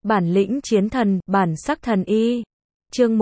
Bản lĩnh chiến thần, bản sắc thần y. Chương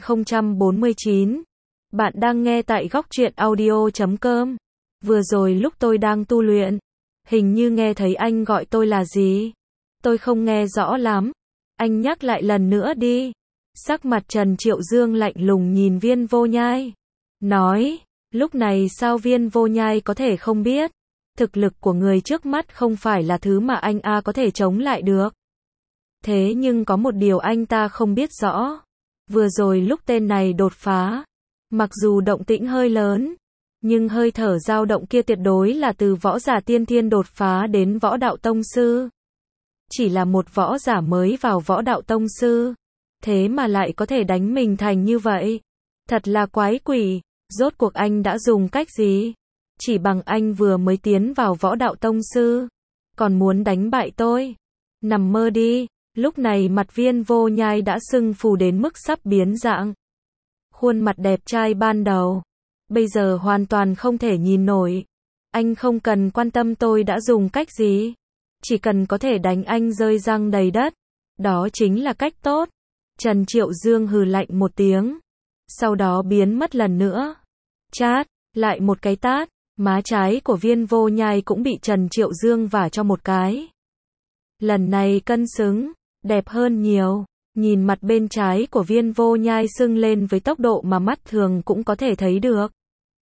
1049. Bạn đang nghe tại góc truyện audio.com. Vừa rồi lúc tôi đang tu luyện, hình như nghe thấy anh gọi tôi là gì? Tôi không nghe rõ lắm. Anh nhắc lại lần nữa đi. Sắc mặt Trần Triệu Dương lạnh lùng nhìn Viên Vô Nhai. Nói, lúc này sao Viên Vô Nhai có thể không biết? Thực lực của người trước mắt không phải là thứ mà anh có thể chống lại được. Thế nhưng có một điều anh ta không biết rõ. Vừa rồi lúc tên này đột phá, mặc dù động tĩnh hơi lớn, nhưng hơi thở dao động kia tuyệt đối là từ võ giả tiên thiên đột phá đến võ đạo tông sư. Chỉ là một võ giả mới vào võ đạo tông sư, thế mà lại có thể đánh mình thành như vậy. Thật là quái quỷ, rốt cuộc anh đã dùng cách gì? Chỉ bằng anh vừa mới tiến vào võ đạo tông sư, còn muốn đánh bại tôi? Nằm mơ đi. Lúc này mặt Viên Vô Nhai đã sưng phù đến mức sắp biến dạng. Khuôn mặt đẹp trai ban đầu, bây giờ hoàn toàn không thể nhìn nổi. Anh không cần quan tâm tôi đã dùng cách gì, chỉ cần có thể đánh anh rơi răng đầy đất, đó chính là cách tốt. Trần Triệu Dương hừ lạnh một tiếng, sau đó biến mất lần nữa. Chát, lại một cái tát, má trái của Viên Vô Nhai cũng bị Trần Triệu Dương vả cho một cái. Lần này cân xứng, đẹp hơn nhiều. Nhìn mặt bên trái của Viên Vô Nhai sưng lên với tốc độ mà mắt thường cũng có thể thấy được.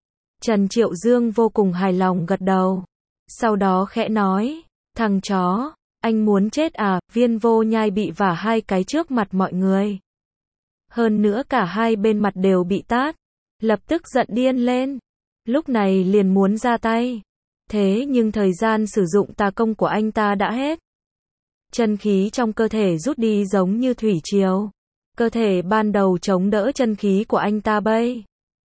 Trần Triệu Dương vô cùng hài lòng gật đầu. Sau đó khẽ nói, thằng chó, anh muốn chết à? Viên Vô Nhai bị vả hai cái trước mặt mọi người. Hơn nữa cả hai bên mặt đều bị tát. Lập tức giận điên lên. Lúc này liền muốn ra tay. Thế nhưng thời gian sử dụng tà công của anh ta đã hết. Chân khí trong cơ thể rút đi giống như thủy triều. Cơ thể ban đầu chống đỡ chân khí của anh ta bây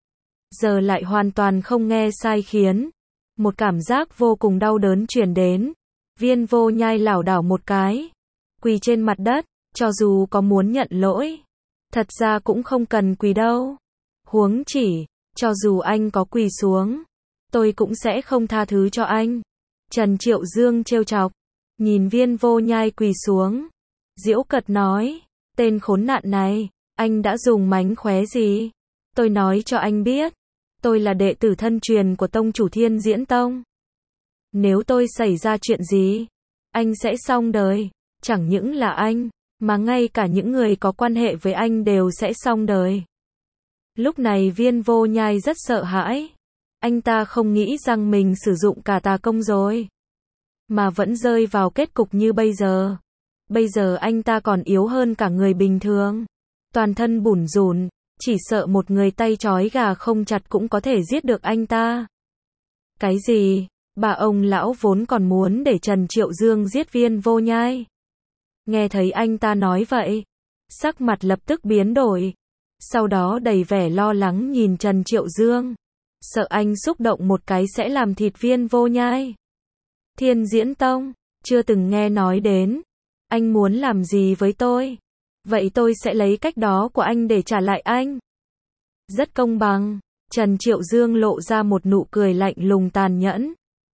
giờ lại hoàn toàn không nghe sai khiến. Một cảm giác vô cùng đau đớn truyền đến. Viên Vô Nhai lảo đảo một cái, quỳ trên mặt đất, cho dù có muốn nhận lỗi, thật ra cũng không cần quỳ đâu. Huống chỉ, cho dù anh có quỳ xuống, tôi cũng sẽ không tha thứ cho anh. Trần Triệu Dương trêu chọc, nhìn Viên Vô Nhai quỳ xuống, giễu cợt nói, tên khốn nạn này, anh đã dùng mánh khóe gì? Tôi nói cho anh biết, tôi là đệ tử thân truyền của tông chủ Thiên Diễn Tông. Nếu tôi xảy ra chuyện gì, anh sẽ xong đời. Chẳng những là anh, mà ngay cả những người có quan hệ với anh đều sẽ xong đời. Lúc này Viên Vô Nhai rất sợ hãi. Anh ta không nghĩ rằng mình sử dụng cả tà công rồi, mà vẫn rơi vào kết cục như bây giờ. Bây giờ anh ta còn yếu hơn cả người bình thường. Toàn thân bủn rủn, chỉ sợ một người tay trói gà không chặt cũng có thể giết được anh ta. Cái gì? Bà ông lão vốn còn muốn để Trần Triệu Dương giết Viên Vô Nhai. Nghe thấy anh ta nói vậy, sắc mặt lập tức biến đổi. Sau đó đầy vẻ lo lắng nhìn Trần Triệu Dương. Sợ anh xúc động một cái sẽ làm thịt Viên Vô Nhai. Thiên Diễn Tông, chưa từng nghe nói đến. Anh muốn làm gì với tôi? Vậy tôi sẽ lấy cách đó của anh để trả lại anh. Rất công bằng. Trần Triệu Dương lộ ra một nụ cười lạnh lùng tàn nhẫn.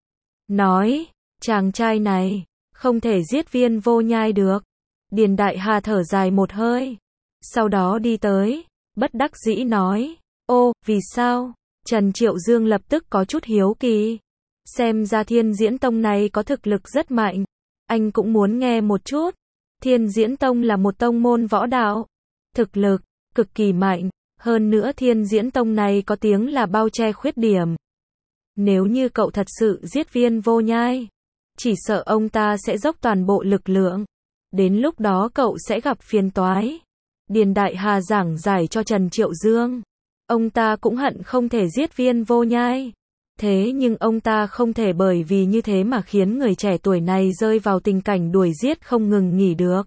Nói, chàng trai này, không thể giết Viên Vô Nhai được. Điền Đại Hà thở dài một hơi. Sau đó đi tới, bất đắc dĩ nói, ô, vì sao? Trần Triệu Dương lập tức có chút hiếu kỳ. Xem ra Thiên Diễn Tông này có thực lực rất mạnh. Anh cũng muốn nghe một chút. Thiên Diễn Tông là một tông môn võ đạo. Thực lực, cực kỳ mạnh. Hơn nữa Thiên Diễn Tông này có tiếng là bao che khuyết điểm. Nếu như cậu thật sự giết Viên Vô Nhai, chỉ sợ ông ta sẽ dốc toàn bộ lực lượng. Đến lúc đó cậu sẽ gặp phiền toái. Điền Đại Hà giảng giải cho Trần Triệu Dương. Ông ta cũng hận không thể giết Viên Vô Nhai. Thế nhưng ông ta không thể bởi vì như thế mà khiến người trẻ tuổi này rơi vào tình cảnh đuổi giết không ngừng nghỉ được.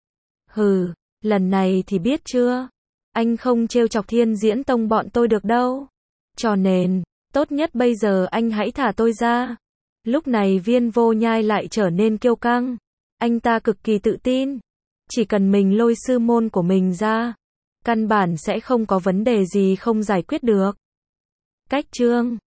Hừ, lần này thì biết chưa? Anh không trêu chọc Thiên Diễn Tông bọn tôi được đâu. Cho nên, tốt nhất bây giờ anh hãy thả tôi ra. Lúc này Viên Vô Nhai lại trở nên kiêu căng. Anh ta cực kỳ tự tin. Chỉ cần mình lôi sư môn của mình ra, căn bản sẽ không có vấn đề gì không giải quyết được. Cách chương